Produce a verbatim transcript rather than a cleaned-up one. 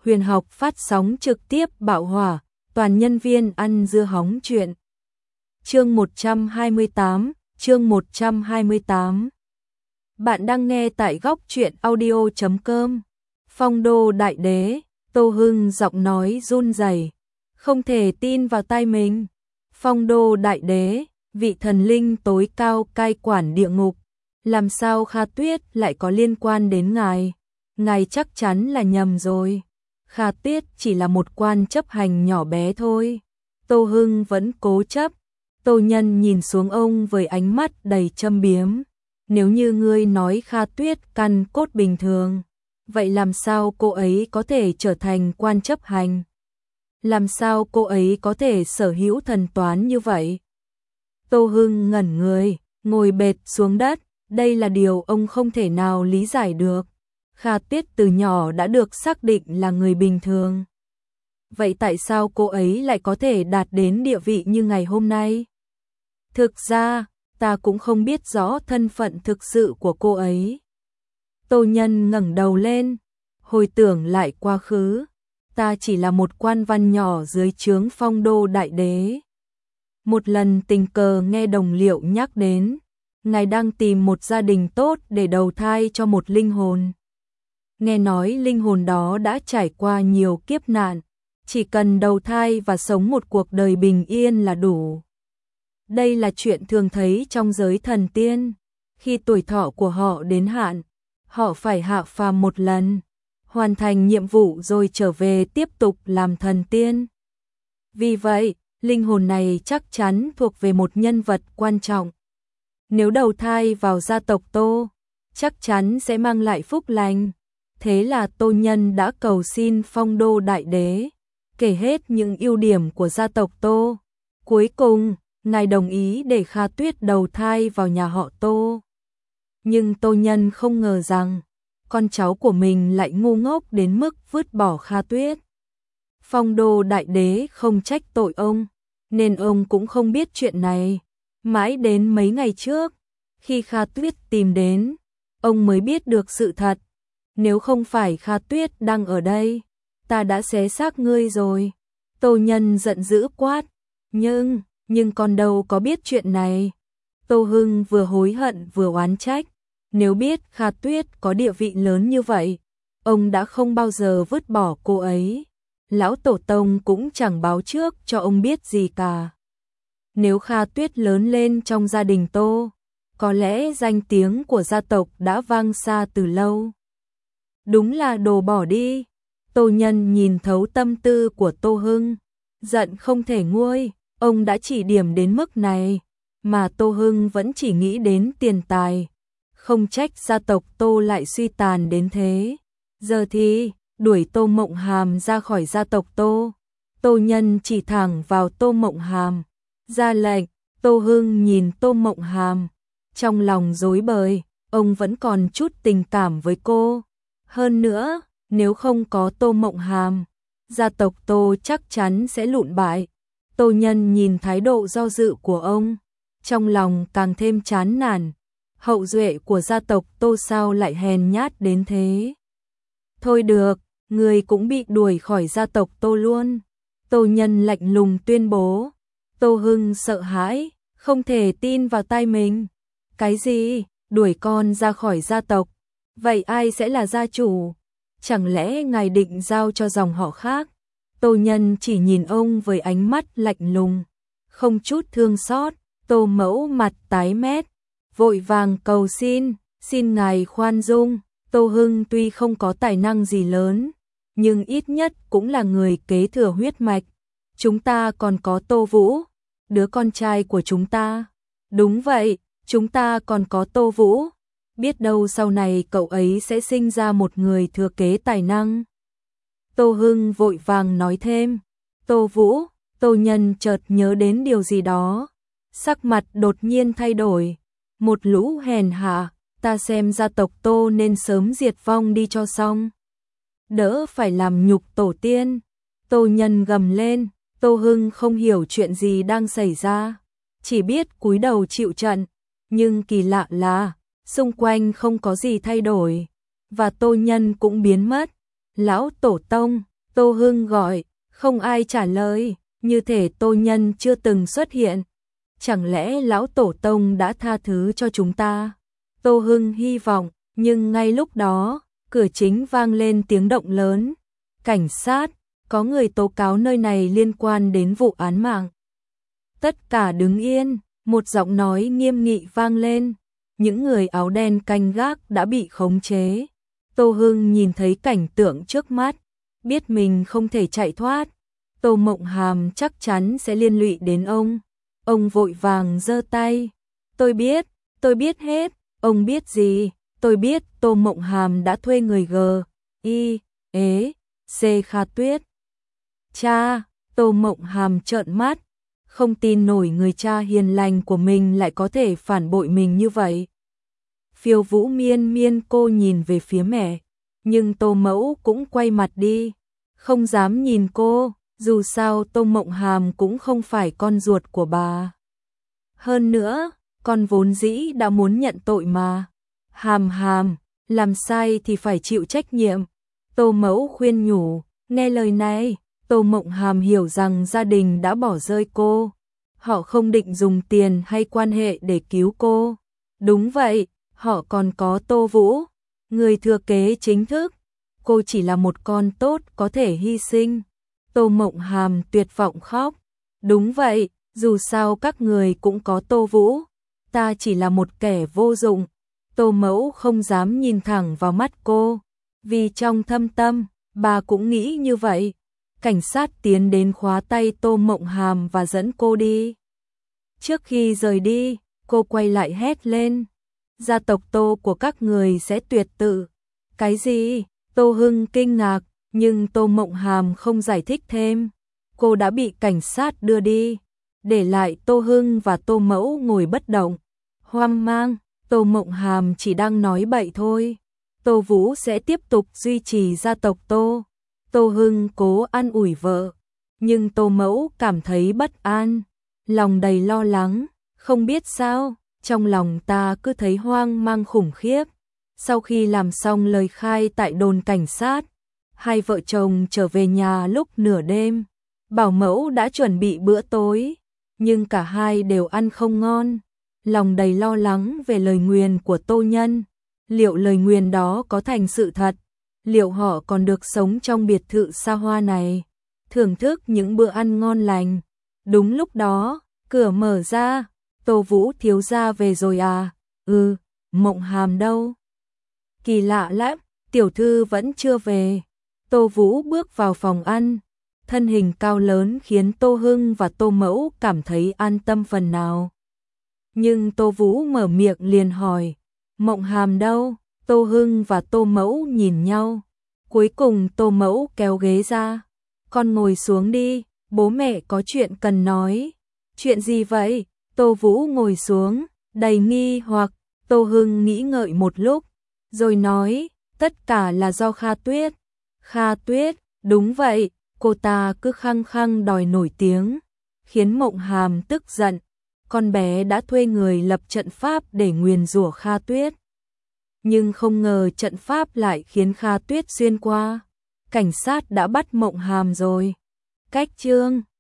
Huyền học phát sóng trực tiếp bạo hỏa, toàn nhân viên ăn dưa hóng chuyện. Chương một trăm hai mươi tám, chương một trăm hai mươi tám. Bạn đang nghe tại góc truyện audio chấm com. Phong đô đại đế, Tô Hưng giọng nói run rẩy, không thể tin vào tai mình. Phong đô đại đế, vị thần linh tối cao cai quản địa ngục, làm sao Kha Tuyết lại có liên quan đến ngài? Ngài chắc chắn là nhầm rồi. Kha Tuyết chỉ là một quan chấp hành nhỏ bé thôi. Tô Hưng vẫn cố chấp. Tô Nhân nhìn xuống ông với ánh mắt đầy châm biếm. Nếu như ngươi nói Kha Tuyết căn cốt bình thường, vậy làm sao cô ấy có thể trở thành quan chấp hành? Làm sao cô ấy có thể sở hữu thần toán như vậy? Tô Hưng ngẩn người, ngồi bệt xuống đất. Đây là điều ông không thể nào lý giải được. Kha Tuyết từ nhỏ đã được xác định là người bình thường. Vậy tại sao cô ấy lại có thể đạt đến địa vị như ngày hôm nay? Thực ra, ta cũng không biết rõ thân phận thực sự của cô ấy. Tô Nhân ngẩng đầu lên, hồi tưởng lại quá khứ. Ta chỉ là một quan văn nhỏ dưới trướng Phong đô đại đế. Một lần tình cờ nghe đồng liệu nhắc đến, ngài đang tìm một gia đình tốt để đầu thai cho một linh hồn. Nghe nói linh hồn đó đã trải qua nhiều kiếp nạn, chỉ cần đầu thai và sống một cuộc đời bình yên là đủ. Đây là chuyện thường thấy trong giới thần tiên. Khi tuổi thọ của họ đến hạn, họ phải hạ phàm một lần, hoàn thành nhiệm vụ rồi trở về tiếp tục làm thần tiên. Vì vậy, linh hồn này chắc chắn thuộc về một nhân vật quan trọng. Nếu đầu thai vào gia tộc Tô, chắc chắn sẽ mang lại phúc lành. Thế là Tô Nhân đã cầu xin Phong đô đại đế, kể hết những ưu điểm của gia tộc Tô. Cuối cùng, ngài đồng ý để Kha Tuyết đầu thai vào nhà họ Tô. Nhưng Tô Nhân không ngờ rằng, con cháu của mình lại ngu ngốc đến mức vứt bỏ Kha Tuyết. Phong đô đại đế không trách tội ông, nên ông cũng không biết chuyện này. Mãi đến mấy ngày trước, khi Kha Tuyết tìm đến, ông mới biết được sự thật. Nếu không phải Kha Tuyết đang ở đây, ta đã xé xác ngươi rồi. Tô Nhân giận dữ quát. Nhưng, nhưng con đâu có biết chuyện này. Tô Hưng vừa hối hận vừa oán trách. Nếu biết Kha Tuyết có địa vị lớn như vậy, ông đã không bao giờ vứt bỏ cô ấy. Lão Tổ Tông cũng chẳng báo trước cho ông biết gì cả. Nếu Kha Tuyết lớn lên trong gia đình Tô, có lẽ danh tiếng của gia tộc đã vang xa từ lâu. Đúng là đồ bỏ đi. Tô Nhân nhìn thấu tâm tư của Tô Hưng, giận không thể nguôi. Ông đã chỉ điểm đến mức này, mà Tô Hưng vẫn chỉ nghĩ đến tiền tài. Không trách gia tộc Tô lại suy tàn đến thế. Giờ thì, đuổi Tô Mộng Hàm ra khỏi gia tộc Tô. Tô Nhân chỉ thẳng vào Tô Mộng Hàm, ra lệnh. Tô Hưng nhìn Tô Mộng Hàm, trong lòng rối bời. Ông vẫn còn chút tình cảm với cô. Hơn nữa, nếu không có Tô Mộng Hàm, gia tộc Tô chắc chắn sẽ lụn bại. Tô Nhân nhìn thái độ do dự của ông, trong lòng càng thêm chán nản. Hậu duệ của gia tộc Tô sao lại hèn nhát đến thế? Thôi được, người cũng bị đuổi khỏi gia tộc Tô luôn. Tô Nhân lạnh lùng tuyên bố. Tô Hưng sợ hãi, không thể tin vào tai mình. Cái gì? Đuổi con ra khỏi gia tộc? Vậy ai sẽ là gia chủ? Chẳng lẽ ngài định giao cho dòng họ khác? Tô Nhân chỉ nhìn ông với ánh mắt lạnh lùng, không chút thương xót. Tô Mẫu mặt tái mét, vội vàng cầu xin, xin ngài khoan dung. Tô Hưng tuy không có tài năng gì lớn, nhưng ít nhất cũng là người kế thừa huyết mạch. Chúng ta còn có Tô Vũ, đứa con trai của chúng ta. Đúng vậy, chúng ta còn có Tô Vũ. Biết đâu sau này cậu ấy sẽ sinh ra một người thừa kế tài năng. Tô Hưng vội vàng nói thêm. Tô Vũ, Tô Nhân chợt nhớ đến điều gì đó. Sắc mặt đột nhiên thay đổi. Một lũ hèn hạ, ta xem gia tộc Tô nên sớm diệt vong đi cho xong. Đỡ phải làm nhục tổ tiên. Tô Nhân gầm lên. Tô Hưng không hiểu chuyện gì đang xảy ra, chỉ biết cúi đầu chịu trận. Nhưng kỳ lạ là, xung quanh không có gì thay đổi, và Tô Nhân cũng biến mất. Lão Tổ Tông, Tô Hưng gọi, không ai trả lời, như thể Tô Nhân chưa từng xuất hiện. Chẳng lẽ lão tổ tông đã tha thứ cho chúng ta? Tô Hưng hy vọng, nhưng ngay lúc đó, cửa chính vang lên tiếng động lớn. Cảnh sát, có người tố cáo nơi này liên quan đến vụ án mạng. Tất cả đứng yên, một giọng nói nghiêm nghị vang lên. Những người áo đen canh gác đã bị khống chế. Tô Hưng nhìn thấy cảnh tượng trước mắt, biết mình không thể chạy thoát. Tô Mộng Hàm chắc chắn sẽ liên lụy đến ông. Ông vội vàng giơ tay. Tôi biết, tôi biết hết. Ông biết gì? Tôi biết Tô Mộng Hàm đã thuê người G, I, ế, C Kha Tuyết. Cha, Tô Mộng Hàm trợn mắt, không tin nổi người cha hiền lành của mình lại có thể phản bội mình như vậy. Phiêu Vũ miên miên cô nhìn về phía mẹ, nhưng Tô Mẫu cũng quay mặt đi, không dám nhìn cô, dù sao Tô Mộng Hàm cũng không phải con ruột của bà. Hơn nữa, con vốn dĩ đã muốn nhận tội mà. Hàm Hàm, làm sai thì phải chịu trách nhiệm. Tô Mẫu khuyên nhủ, nghe lời này. Tô Mộng Hàm hiểu rằng gia đình đã bỏ rơi cô. Họ không định dùng tiền hay quan hệ để cứu cô. Đúng vậy, họ còn có Tô Vũ, người thừa kế chính thức. Cô chỉ là một con tốt có thể hy sinh. Tô Mộng Hàm tuyệt vọng khóc. Đúng vậy, dù sao các người cũng có Tô Vũ. Ta chỉ là một kẻ vô dụng. Tô Mẫu không dám nhìn thẳng vào mắt cô. Vì trong thâm tâm, bà cũng nghĩ như vậy. Cảnh sát tiến đến khóa tay Tô Mộng Hàm và dẫn cô đi. Trước khi rời đi, cô quay lại hét lên. Gia tộc Tô của các người sẽ tuyệt tự. Cái gì? Tô Hưng kinh ngạc, nhưng Tô Mộng Hàm không giải thích thêm. Cô đã bị cảnh sát đưa đi, để lại Tô Hưng và Tô Mẫu ngồi bất động. Hoang mang, Tô Mộng Hàm chỉ đang nói bậy thôi. Tô Vũ sẽ tiếp tục duy trì gia tộc Tô. Tô Hưng cố an ủi vợ, nhưng Tô Mẫu cảm thấy bất an, lòng đầy lo lắng, không biết sao, trong lòng ta cứ thấy hoang mang khủng khiếp. Sau khi làm xong lời khai tại đồn cảnh sát, hai vợ chồng trở về nhà lúc nửa đêm. Bảo mẫu đã chuẩn bị bữa tối, nhưng cả hai đều ăn không ngon, lòng đầy lo lắng về lời nguyền của Tô Nhân. Liệu lời nguyền đó có thành sự thật? Liệu họ còn được sống trong biệt thự xa hoa này, thưởng thức những bữa ăn ngon lành? Đúng lúc đó, cửa mở ra. Tô Vũ thiếu gia về rồi à? Ừ, Mộng Hàm đâu? Kỳ lạ lắm, tiểu thư vẫn chưa về. Tô Vũ bước vào phòng ăn, thân hình cao lớn khiến Tô Hưng và Tô Mẫu cảm thấy an tâm phần nào. Nhưng Tô Vũ mở miệng liền hỏi, Mộng Hàm đâu? Tô Hưng và Tô Mẫu nhìn nhau. Cuối cùng Tô Mẫu kéo ghế ra. Con ngồi xuống đi, bố mẹ có chuyện cần nói. Chuyện gì vậy? Tô Vũ ngồi xuống, đầy nghi hoặc. Tô Hưng nghĩ ngợi một lúc, rồi nói, tất cả là do Kha Tuyết. Kha Tuyết, đúng vậy, cô ta cứ khăng khăng đòi nổi tiếng, khiến Mộng Hàm tức giận. Con bé đã thuê người lập trận pháp để nguyền rủa Kha Tuyết. Nhưng không ngờ trận pháp lại khiến Kha Tuyết xuyên qua. Cảnh sát đã bắt Mộng Hàm rồi. Cách chương